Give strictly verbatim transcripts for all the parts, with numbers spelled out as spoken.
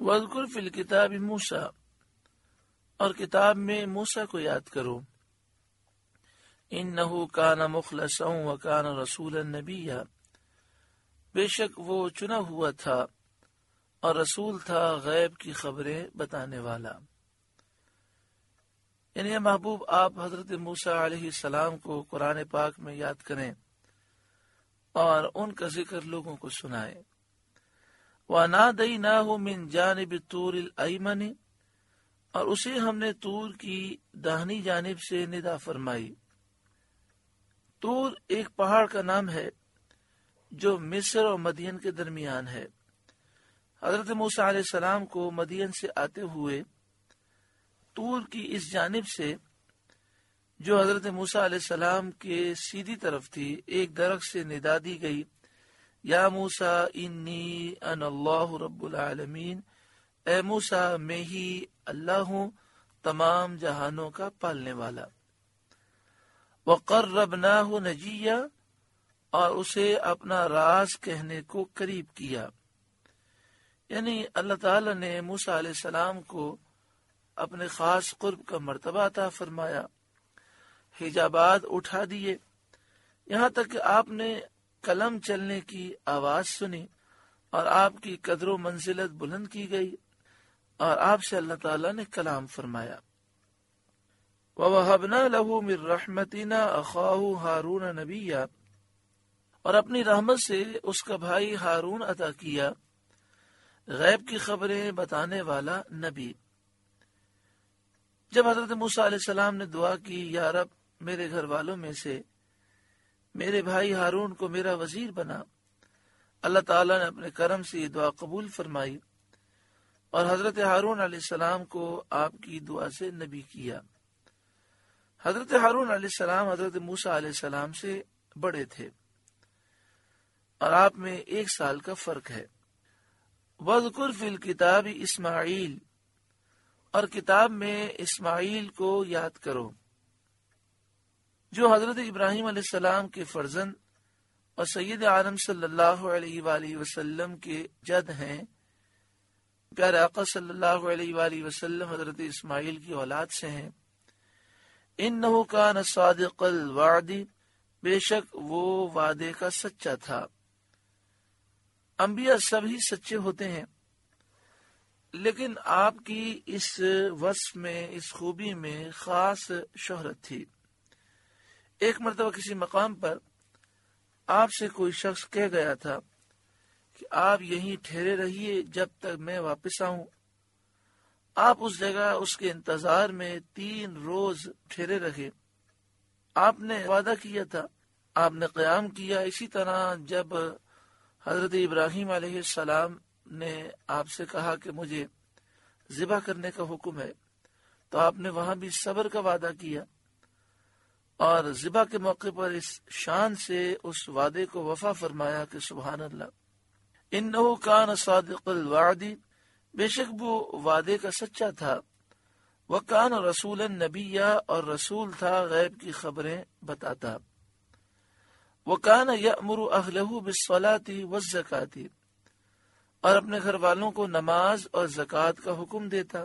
وَاذْكُرْ فِي الْكِتَابِ موسیٰ، اور کتاب میں موسیٰ کو یاد کرو. اِنَّهُ كَانَ مُخْلَصًا وَكَانَ رَسُولًا نَبِيًّا، بے شک وہ چنا ہوا تھا اور رسول تھا غیب کی خبریں بتانے والا. یعنی محبوب آپ حضرت موسیٰ علیہ السلام کو قرآن پاک میں یاد کریں اور ان کا ذکر لوگوں کو سنائیں. وَنَادَيْنَاهُ مِنْ جَانِبِ الطُّورِ الْأَيْمَنِ، اور اسے ہم نے طور کی داہنی جانب سے ندا فرمائی. طور ایک پہاڑ کا نام ہے جو مصر اور مدین کے درمیان ہے. حضرت موسیٰ علیہ السلام کو مدین سے آتے ہوئے طور کی اس جانب سے، جو حضرت موسیٰ علیہ السلام کے سیدھی طرف تھی، ایک درخت سے ندا دی گئی، یا موسیٰ انی انا اللہ رب العالمین، اے موسیٰ میں ہی اللہ ہوں تمام جہانوں کا پالنے والا. وَقَرَّبْنَاهُ نَجِيًّا، اور اسے اپنا راز کہنے کو قریب کیا. یعنی اللہ تعالی نے موسیٰ علیہ السلام کو اپنے خاص قرب کا مرتبہ عطا فرمایا، حجابات اٹھا دیے، یہاں تک کہ آپ نے قلم چلنے کی آواز سنی اور آپ کی قدر و منزلت بلند کی گئی اور آپ سے اللہ تعالیٰ نے کلام فرمایا. وَوَهَبْنَا لَهُ مِن رَحْمَتِنَا أَخَاهُ هَارُونَ نَبِيًّا، اور اپنی رحمت سے اس کا بھائی ہارون عطا کیا غیب کی خبریں بتانے والا نبی. جب حضرت موسیٰ علیہ السلام نے دعا کی، یا رب میرے گھر والوں میں سے میرے بھائی ہارون کو میرا وزیر بنا، اللہ تعالیٰ نے اپنے کرم سے یہ دعا قبول فرمائی اور حضرت ہارون علیہ السلام کو آپ کی دعا سے نبی کیا. حضرت ہارون علیہ السلام حضرت موسیٰ علیہ السلام سے بڑے تھے اور آپ میں ایک سال کا فرق ہے. وَاذْكُرْ فِي الْكِتَابِ اسماعیل، اور کتاب میں اسماعیل کو یاد کرو، جو حضرت ابراہیم علیہ السلام کے فرزند اور سید عالم صلی اللہ علیہ وآلہ وسلم کے جد ہیں. پیارے آقا صلی اللہ علیہ وآلہ وسلم حضرت اسماعیل کی اولاد سے ہیں. انہ کان صادق الوعد، بے شک وہ وعدے کا سچا تھا. انبیاء سبھی سچے ہوتے ہیں، لیکن آپ کی اس وصف میں، اس خوبی میں خاص شہرت تھی. ایک مرتبہ کسی مقام پر آپ سے کوئی شخص کہہ گیا تھا کہ آپ یہیں ٹھہرے رہیے جب تک میں واپس آؤں. آپ اس جگہ اس کے انتظار میں تین روز ٹھہرے رہے. آپ نے وعدہ کیا تھا، آپ نے قیام کیا. اسی طرح جب حضرت ابراہیم علیہ السلام نے آپ سے کہا کہ مجھے ذبح کرنے کا حکم ہے، تو آپ نے وہاں بھی صبر کا وعدہ کیا اور ذبح کے موقع پر اس شان سے اس وعدے کو وفا فرمایا کہ سبحان اللہ. انہ کان صادق الوعد، بے شک وہ وعدے کا سچا تھا. وکان رسولا نبیا، اور رسول تھا غیب کی خبریں بتاتا. وکان یأمر اہلہ بالصلاۃ والزکاۃ، اور اپنے گھر والوں کو نماز اور زکوٰۃ کا حکم دیتا.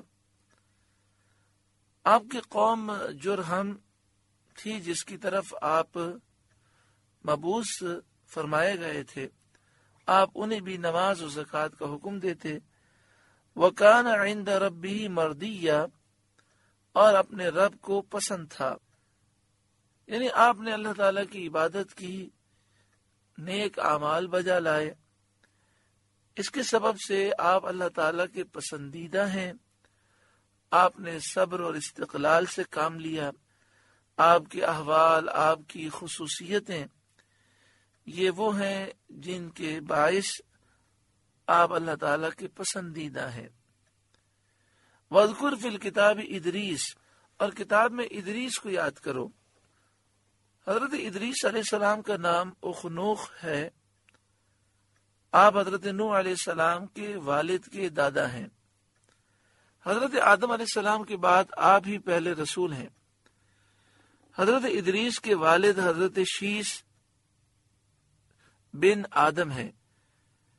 آپ کی قوم جرہم تھی جس کی طرف آپ مبعوث فرمائے گئے تھے، آپ انہیں بھی نماز و زکوٰۃ کا حکم دیتے. وَكَانَ عِنْدَ رَبِّهِ مَرْضِيًّا، اور اپنے رب کو پسند تھا. یعنی آپ نے اللہ تعالیٰ کی عبادت کی، نیک اعمال بجا لائے، اس کے سبب سے آپ اللہ تعالیٰ کے پسندیدہ ہیں. آپ نے صبر اور استقلال سے کام لیا. آپ کے احوال، آپ کی خصوصیتیں یہ وہ ہیں جن کے باعث آپ اللہ تعالیٰ کے پسندیدہ ہیں. وَاذْكُرْ فِي الْكِتَابِ ادریس، اور کتاب میں ادریس کو یاد کرو. حضرت ادریس علیہ السلام کا نام اخنوخ ہے. آپ حضرت نوح علیہ السلام کے والد کے دادا ہیں. حضرت آدم علیہ السلام کے بعد آپ ہی پہلے رسول ہیں. حضرت ادریس کے والد حضرت شیس بن آدم ہیں.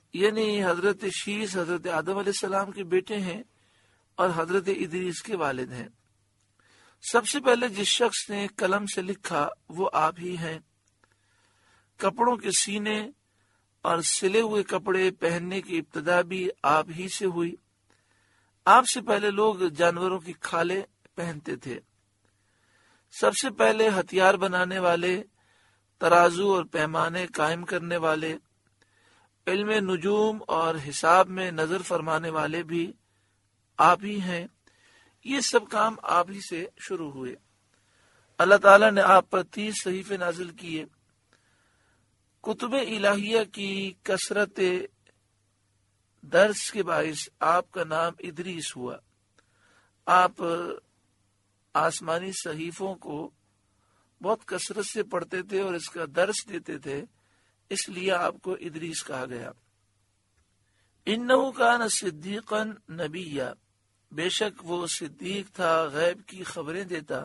یعنی حضرت شیس حضرت آدم علیہ السلام کے بیٹے ہیں اور حضرت ادریس کے والد ہیں۔ سب سے پہلے جس شخص نے قلم سے لکھا وہ آپ ہی ہیں۔ کپڑوں کے سینے اور سلے ہوئے کپڑے پہننے کی ابتدا بھی آپ ہی سے ہوئی۔ آپ سے پہلے لوگ جانوروں کی کھالیں پہنتے تھے۔ سب سے پہلے ہتھیار بنانے والے، ترازو اور پیمانے قائم کرنے والے، علم نجوم اور حساب میں نظر فرمانے والے بھی آپ ہی ہیں۔ یہ سب کام آپ ہی سے شروع ہوئے۔ اللہ تعالیٰ نے آپ پر تیس صحیفے نازل کیے۔ کتب الہیہ کی کثرت درس کے باعث آپ کا نام ادریس ہوا۔ آپ آسمانی صحیفوں کو بہت کثرت سے پڑھتے تھے اور اس کا درس دیتے تھے، اس لیے آپ کو ادریس کہا گیا۔ انہ کان صدیقا نبیا، بے شک وہ صدیق تھا، غیب کی خبریں دیتا۔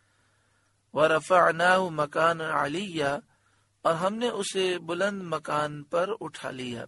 ورفعناہ مکانا علیہ، اور ہم نے اسے بلند مکان پر اٹھا لیا۔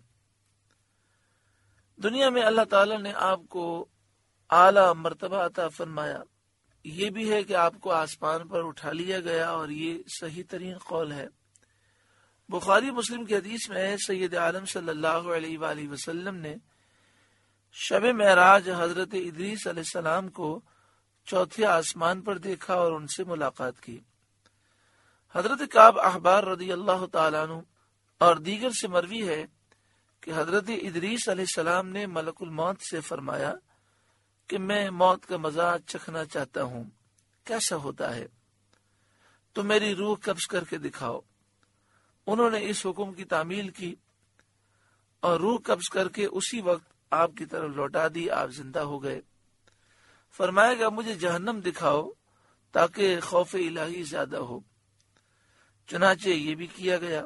دنیا میں اللہ تعالی نے آپ کو اعلیٰ مرتبہ عطا فرمایا۔ یہ بھی ہے کہ آپ کو آسمان پر اٹھا لیا گیا، اور یہ صحیح ترین قول ہے۔ بخاری مسلم کی حدیث میں ہے، سید عالم صلی اللہ علیہ وآلہ وسلم نے شب معراج حضرت ادریس علیہ السلام کو چوتھے آسمان پر دیکھا اور ان سے ملاقات کی۔ حضرت کعب احبار رضی اللہ تعالیٰ عنہ اور دیگر سے مروی ہے کہ حضرت ادریس علیہ السلام نے ملک الموت سے فرمایا کہ میں موت کا مزہ چکھنا چاہتا ہوں، کیسا ہوتا ہے؟ تو میری روح قبض کر کے دکھاؤ۔ انہوں نے اس حکم کی تعمیل کی اور روح قبض کر کے اسی وقت آپ کی طرف لوٹا دی۔ آپ زندہ ہو گئے۔ فرمایا گا مجھے جہنم دکھاؤ تاکہ خوف الہی زیادہ ہو۔ چنانچہ یہ بھی کیا گیا۔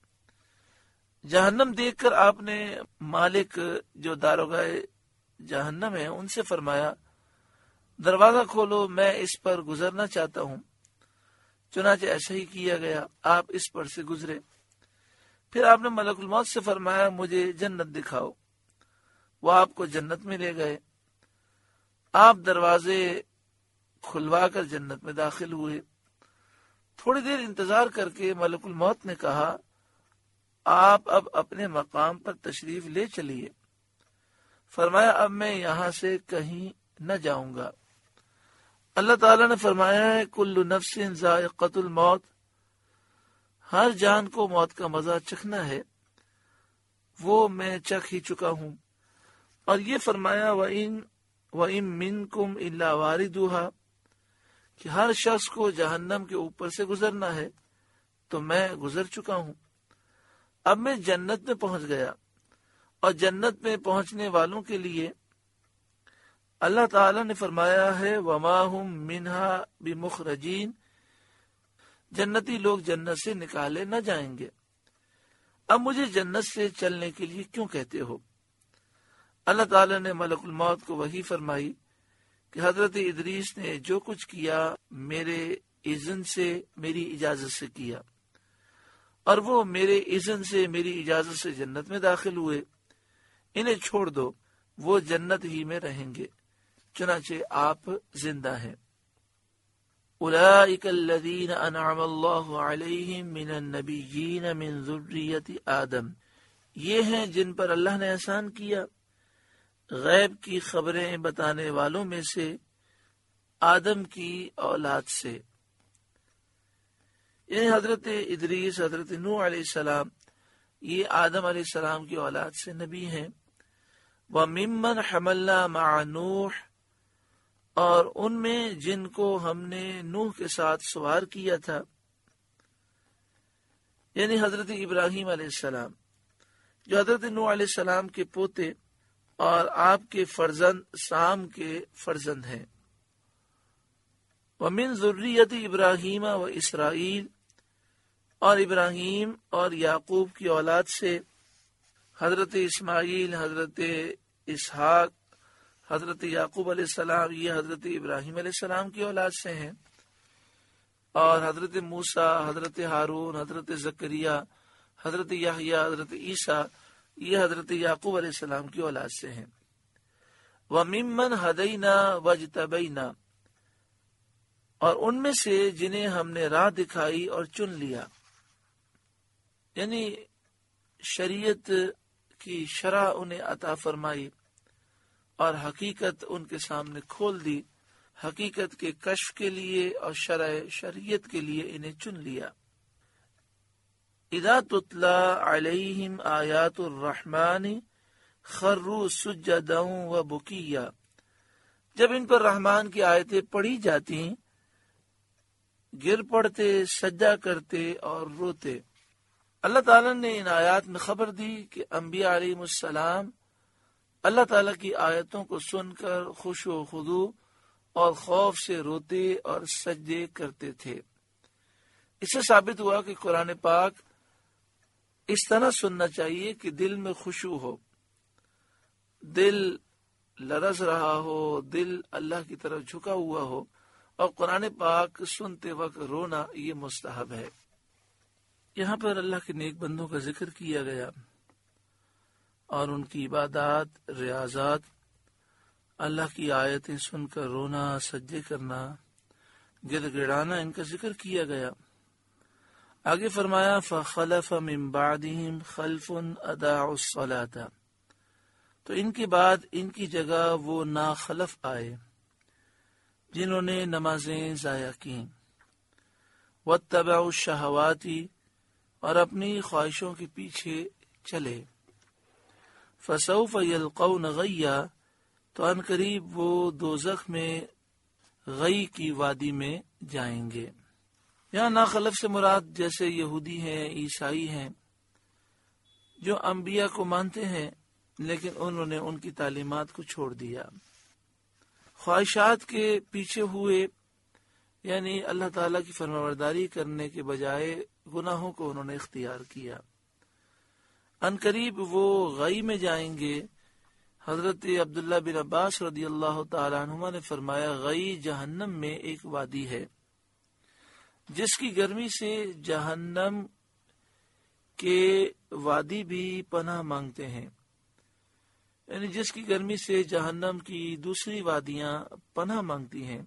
جہنم دیکھ کر آپ نے مالک جو داروغہ جہنم ہے ان سے فرمایا دروازہ کھولو، میں اس پر گزرنا چاہتا ہوں۔ چنانچہ ایسا ہی کیا گیا، آپ اس پر سے گزرے۔ پھر آپ نے ملک الموت سے فرمایا مجھے جنت دکھاؤ، وہ آپ کو جنت میں لے گئے۔ آپ دروازے کھلوا کر جنت میں داخل ہوئے۔ تھوڑی دیر انتظار کر کے ملک الموت نے کہا آپ اب اپنے مقام پر تشریف لے چلیے۔ فرمایا اب میں یہاں سے کہیں نہ جاؤں گا۔ اللہ تعالیٰ نے فرمایا ہے کل نفس ذائقۃ الموت، ہر جان کو موت کا مزہ چکھنا ہے، وہ میں چکھ ہی چکا ہوں۔ اور یہ فرمایا وَإِن وَإِن مِّنكُمْ إِلَّا وَارِدُهَا، کہ ہر شخص کو جہنم کے اوپر سے گزرنا ہے، تو میں گزر چکا ہوں۔ اب میں جنت میں پہنچ گیا، اور جنت میں پہنچنے والوں کے لیے اللہ تعالی نے فرمایا ہے وَمَا هُمْ مِنْهَا بِمُخْرَجِينَ، جنتی لوگ جنت سے نکالے نہ جائیں گے۔ اب مجھے جنت سے چلنے کے لیے کیوں کہتے ہو؟ اللہ تعالی نے ملک الموت کو وحی فرمائی کہ حضرت ادریس نے جو کچھ کیا میرے اذن سے، میری اجازت سے کیا، اور وہ میرے اذن سے، میری اجازت سے جنت میں داخل ہوئے۔ انہیں چھوڑ دو، وہ جنت ہی میں رہیں گے۔ چنانچہ آپ زندہ ہیں۔ اولئک الذین انعم اللہ علیہم من النبیین من ذریۃ آدم، یہ ہیں جن پر اللہ نے احسان کیا غیب کی خبریں بتانے والوں میں سے، آدم کی اولاد سے، یعنی حضرت ادریس، حضرت نوح علیہ السلام، یہ آدم علیہ السلام کی اولاد سے نبی ہیں۔ وَمِمَّنْ حَمَلْنَا مَعَ نُوحٍ، اور ان میں جن کو ہم نے نوح کے ساتھ سوار کیا تھا، یعنی حضرت ابراہیم علیہ السلام، جو حضرت نوح علیہ السلام کے پوتے اور آپ کے فرزند سام کے فرزند ہیں۔ وَمِن ذُرِّيَّةِ ابراہیم و اسرائیل، اور ابراہیم اور یعقوب کی اولاد سے حضرت اسماعیل، حضرت اسحاق، حضرت یعقوب علیہ السلام، یہ حضرت ابراہیم علیہ السلام کی اولاد سے ہیں۔ اور حضرت موسیٰ، حضرت ہارون، حضرت زکریا، حضرت یحییٰ، حضرت عیسیٰ، یہ حضرت یعقوب علیہ السلام کی اولاد سے ہیں۔ وَمِمَّنْ هَدَيْنَا وَاجْتَبَيْنَا، اور ان میں سے جنہیں ہم نے راہ دکھائی اور چن لیا، یعنی شریعت کی شرح انہیں عطا فرمائی اور حقیقت ان کے سامنے کھول دی، حقیقت کے کشف کے لیے اور شرع شریعت کے لیے انہیں چن لیا۔ اذا تتلی علیہم آیات الرحمن خروا سجدا وبکیا، جب ان پر رحمان کی آیتیں پڑھی جاتی گر پڑتے، سجدہ کرتے اور روتے۔ اللہ تعالیٰ نے ان آیات میں خبر دی کہ انبیاء علیہ السلام اللہ تعالیٰ کی آیتوں کو سن کر خشوع و خضوع اور خوف سے روتے اور سجدے کرتے تھے۔ اس سے ثابت ہوا کہ قرآن پاک اس طرح سننا چاہیے کہ دل میں خشوع ہو، دل لرز رہا ہو، دل اللہ کی طرف جھکا ہوا ہو، اور قرآن پاک سنتے وقت رونا یہ مستحب ہے۔ یہاں پر اللہ کے نیک بندوں کا ذکر کیا گیا اور ان کی عبادات، ریاضات، اللہ کی آیتیں سن کر رونا، سجدے کرنا، گڑ گڑانا، ان کا ذکر کیا گیا۔ آگے فرمایا فَخَلَفَ مِن بَعْدِهِمْ خَلْفٌ أَضَاعُوا الصَّلَاةَ، تو ان کے بعد ان کی جگہ وہ ناخلف آئے جنہوں نے نمازیں ضائع کیں، وَاتَّبَعُوا الشَّهَوَاتِ، اور اپنی خواہشوں کے پیچھے چلے، فَسَوْفَ يَلْقَوْنَ غَيًّا، تو ان قریب وہ دوزخ میں غی کی وادی میں جائیں گے۔ یہاں ناخلف سے مراد جیسے یہودی ہیں، عیسائی ہیں، جو انبیاء کو مانتے ہیں لیکن انہوں نے ان کی تعلیمات کو چھوڑ دیا، خواہشات کے پیچھے ہوئے، یعنی اللہ تعالیٰ کی فرمانبرداری کرنے کے بجائے گناہوں کو انہوں نے اختیار کیا۔ ان قریب وہ غی میں جائیں گے۔ حضرت عبداللہ بن عباس رضی اللہ تعالیٰ عنہما نے فرمایا غی جہنم میں ایک وادی ہے جس کی گرمی سے جہنم کے وادی بھی پناہ مانگتے ہیں، یعنی جس کی گرمی سے جہنم کی دوسری وادیاں پناہ مانگتی ہیں۔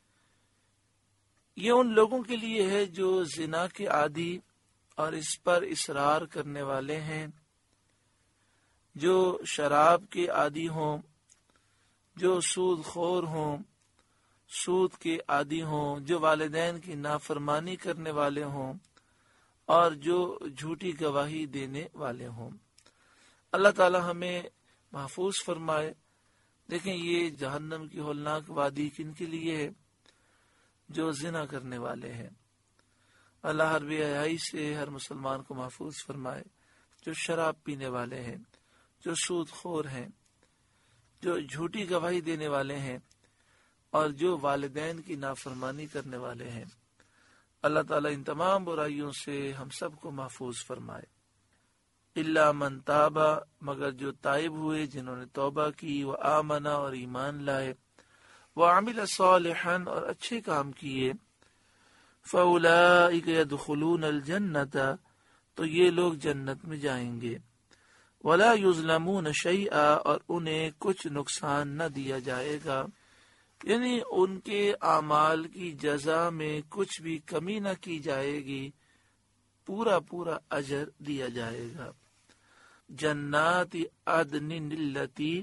یہ ان لوگوں کے لیے ہے جو زنا کے عادی اور اس پر اصرار کرنے والے ہیں، جو شراب کے عادی ہوں، جو سود خور ہوں، سود کے عادی ہوں، جو والدین کی نافرمانی کرنے والے ہوں، اور جو جھوٹی گواہی دینے والے ہوں۔ اللہ تعالی ہمیں محفوظ فرمائے۔ دیکھیں یہ جہنم کی ہولناک وادی کن کے لیے ہے؟ جو زنا کرنے والے ہیں۔ اللہ ہر بے حیائی سے ہر مسلمان کو محفوظ فرمائے۔ جو شراب پینے والے ہیں، جو سود خور ہیں، جو جھوٹی گواہی دینے والے ہیں، اور جو والدین کی نافرمانی کرنے والے ہیں۔ اللہ تعالیٰ ان تمام برائیوں سے ہم سب کو محفوظ فرمائے۔ الا من تابا، مگر جو تائب ہوئے، جنہوں نے توبہ کی، وہ آمنا، اور ایمان لائے، وہ عامل صالحا، اور اچھے کام کیے، فاولئک یدخلون الجنۃ، تو یہ لوگ جنت میں جائیں گے، ولا یظلمون شیئا، اور انہیں کچھ نقصان نہ دیا جائے گا، یعنی ان کے اعمال کی جزا میں کچھ بھی کمی نہ کی جائے گی، پورا پورا اجر دیا جائے گا۔ جنات عدن التی،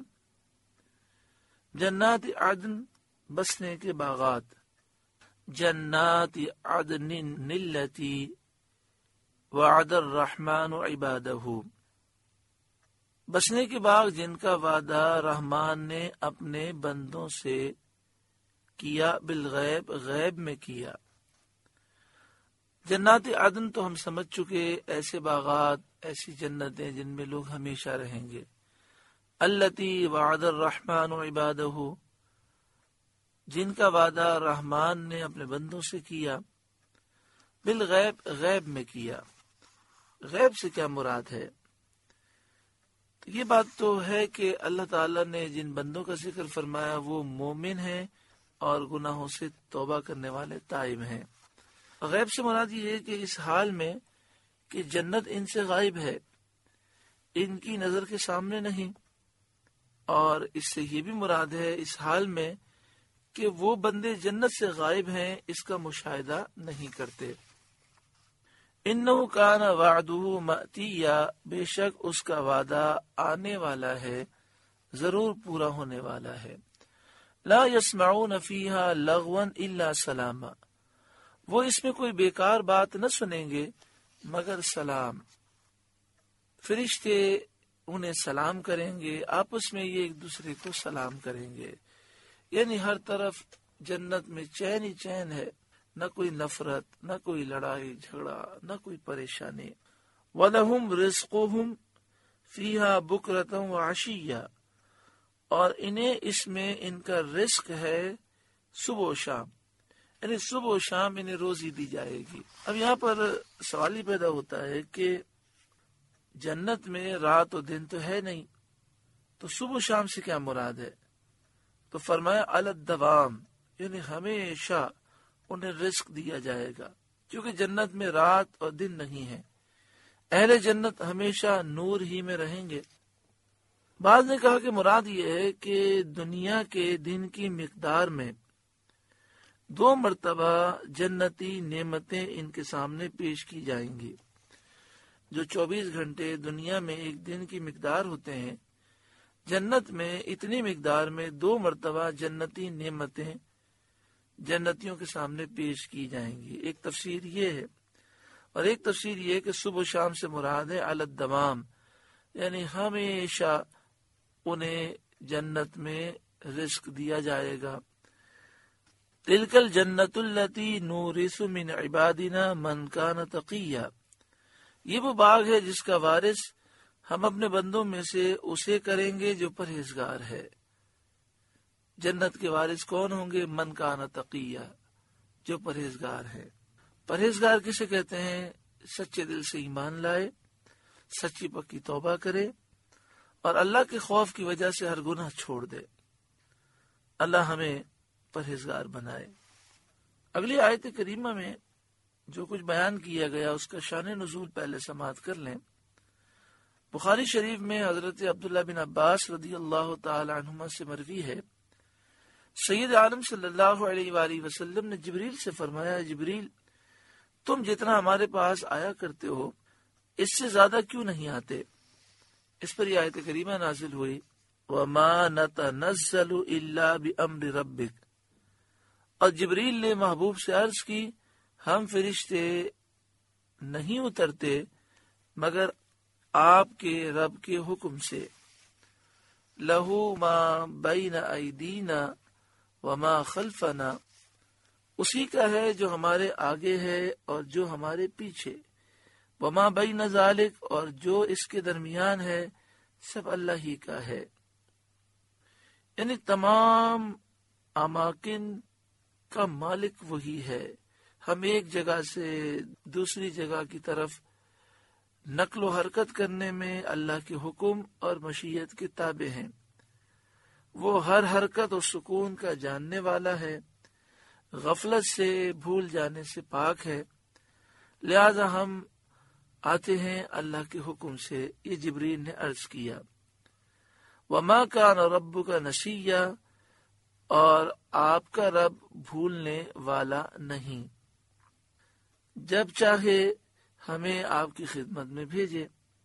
جنات عدن بسنے کے باغات، جنات عدن التی وعد الرحمن عبادہ، بسنے کے باغ جن کا وعدہ رحمان نے اپنے بندوں سے کیا، بالغیب، غیب میں کیا۔ جنات عدن تو ہم سمجھ چکے، ایسے باغات، ایسی جنتیں جن میں لوگ ہمیشہ رہیں گے۔ التی وعد الرحمن عبادہ، جن کا وعدہ رحمان نے اپنے بندوں سے کیا، بالغیب، غیب میں کیا۔ غیب سے کیا مراد ہے؟ یہ بات تو ہے کہ اللہ تعالیٰ نے جن بندوں کا ذکر فرمایا وہ مومن ہیں اور گناہوں سے توبہ کرنے والے تائب ہیں۔ غیب سے مراد یہ ہے کہ اس حال میں کہ جنت ان سے غائب ہے، ان کی نظر کے سامنے نہیں، اور اس سے یہ بھی مراد ہے اس حال میں کہ وہ بندے جنت سے غائب ہیں، اس کا مشاہدہ نہیں کرتے۔ انہ کان وعدہ مأتیا، بے شک اس کا وعدہ آنے والا ہے، ضرور پورا ہونے والا ہے۔ لا یسمعون فیہا لغوا الا سلاما، وہ اس میں کوئی بیکار بات نہ سنیں گے مگر سلام۔ فرشتے انہیں سلام کریں گے، آپس میں یہ ایک دوسرے کو سلام کریں گے، یعنی ہر طرف جنت میں چین ہی چین ہے، نہ کوئی نفرت، نہ کوئی لڑائی جھگڑا، نہ کوئی پریشانی۔ وَلَهُمْ رِزْقُهُمْ فِيهَا بُكْرَةً وَعَشِيًّا، اور انہیں اس میں ان کا رزق ہے صبح و شام، یعنی صبح و شام انہیں روزی دی جائے گی۔ اب یہاں پر سوال ہی پیدا ہوتا ہے کہ جنت میں رات و دن تو ہے نہیں، تو صبح و شام سے کیا مراد ہے؟ تو فرمایا علی الدوام، یعنی ہمیشہ انہیں رزق دیا جائے گا، کیونکہ جنت میں رات اور دن نہیں ہے، اہل جنت ہمیشہ نور ہی میں رہیں گے۔ بعض نے کہا کہ مراد یہ ہے کہ دنیا کے دن کی مقدار میں دو مرتبہ جنتی نعمتیں ان کے سامنے پیش کی جائیں گی۔ جو چوبیس گھنٹے دنیا میں ایک دن کی مقدار ہوتے ہیں، جنت میں اتنی مقدار میں دو مرتبہ جنتی نعمتیں جنتیوں کے سامنے پیش کی جائیں گی۔ ایک تفسیر یہ ہے، اور ایک تفسیر یہ ہے کہ صبح و شام سے مراد ہے علی الدوام، یعنی ہمیشہ انہیں جنت میں رزق دیا جائے گا۔ تلک الجنت التی نورث من عبادنا من کان تقیا، یہ وہ باغ ہے جس کا وارث ہم اپنے بندوں میں سے اسے کریں گے جو پرہیزگار ہے۔ جنت کے وارث کون ہوں گے؟ من کان تقیا، جو پرہیزگار ہے۔ پرہیزگار کسے کہتے ہیں؟ سچے دل سے ایمان لائے، سچی پکی توبہ کرے، اور اللہ کے خوف کی وجہ سے ہر گناہ چھوڑ دے۔ اللہ ہمیں پرہیزگار بنائے۔ اگلی آیت کریمہ میں جو کچھ بیان کیا گیا اس کا شان نزول پہلے سماعت کر لیں۔ بخاری شریف میں حضرت عبداللہ بن عباس رضی اللہ تعالی عنہما سے مروی ہے، سید عالم صلی اللہ علیہ وآلہ وسلم نے جبریل سے فرمایا، جبریل تم جتنا ہمارے پاس آیا کرتے ہو اس سے زیادہ کیوں نہیں آتے؟ اس پر یہ آیت کریمہ نازل ہوئی، وَمَا نَتَنَزَّلُ إِلَّا بِأَمْرِ رَبِّكَ، اور جبریل نے محبوب سے عرض کی، ہم فرشتے نہیں اترتے مگر آپ کے رب کے حکم سے۔ لہو ما بین ایدینا وما خلفنا، اسی کا ہے جو ہمارے آگے ہے اور جو ہمارے پیچھے، وما بین ذالک، اور جو اس کے درمیان ہے، سب اللہ ہی کا ہے۔ یعنی تمام اماکن کا مالک وہی ہے۔ ہم ایک جگہ سے دوسری جگہ کی طرف نقل و حرکت کرنے میں اللہ کے حکم اور مشیت کے تابع ہیں۔ وہ ہر حرکت اور سکون کا جاننے والا ہے، غفلت سے بھول جانے سے پاک ہے، لہذا ہم آتے ہیں اللہ کے حکم سے۔ یہ جبریل نے عرض کیا۔ وما کان ربک نسیا، اور آپ کا رب بھولنے والا نہیں، جب چاہے ہمیں آپ کی خدمت میں بھیجے۔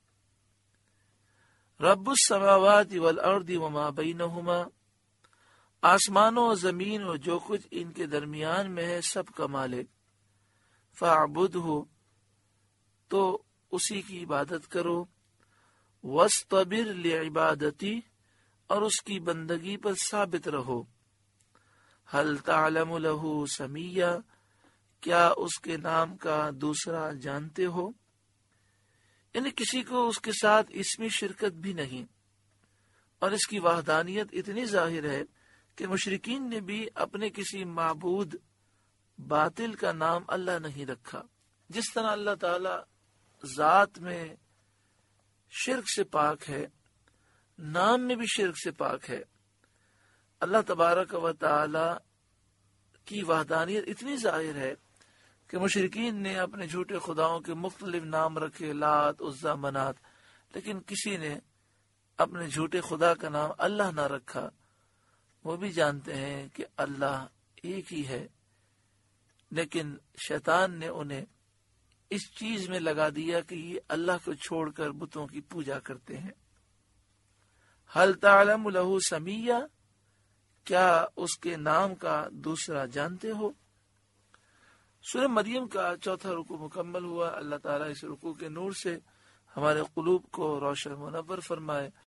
رب السماوات والارض وما بینہما، آسمانوں و زمین اور جو کچھ ان کے درمیان میں ہے سب کا مالک۔ فاعبدہ، تو اسی کی عبادت کرو۔ واصطبر لعبادتی، اور اس کی بندگی پر ثابت رہو۔ هل تعلم له سمیہ، کیا اس کے نام کا دوسرا جانتے ہو؟ یعنی کسی کو اس کے ساتھ اس میں شرکت بھی نہیں، اور اس کی وحدانیت اتنی ظاہر ہے کہ مشرکین نے بھی اپنے کسی معبود باطل کا نام اللہ نہیں رکھا۔ جس طرح اللہ تعالی ذات میں شرک سے پاک ہے، نام میں بھی شرک سے پاک ہے۔ اللہ تبارک و تعالی کی وحدانیت اتنی ظاہر ہے کہ مشرکین نے اپنے جھوٹے خداؤں کے مختلف نام رکھے، لات، عزا، منات، لیکن کسی نے اپنے جھوٹے خدا کا نام اللہ نہ رکھا، وہ بھی جانتے ہیں کہ اللہ ایک ہی ہے، لیکن شیطان نے انہیں اس چیز میں لگا دیا کہ یہ اللہ کو چھوڑ کر بتوں کی پوجا کرتے ہیں۔ حل تعلم لہ سمیہ، کیا اس کے نام کا دوسرا جانتے ہو؟ سورہ مریم کا چوتھا رکوع مکمل ہوا۔ اللہ تعالیٰ اس رکوع کے نور سے ہمارے قلوب کو روشن منور فرمائے۔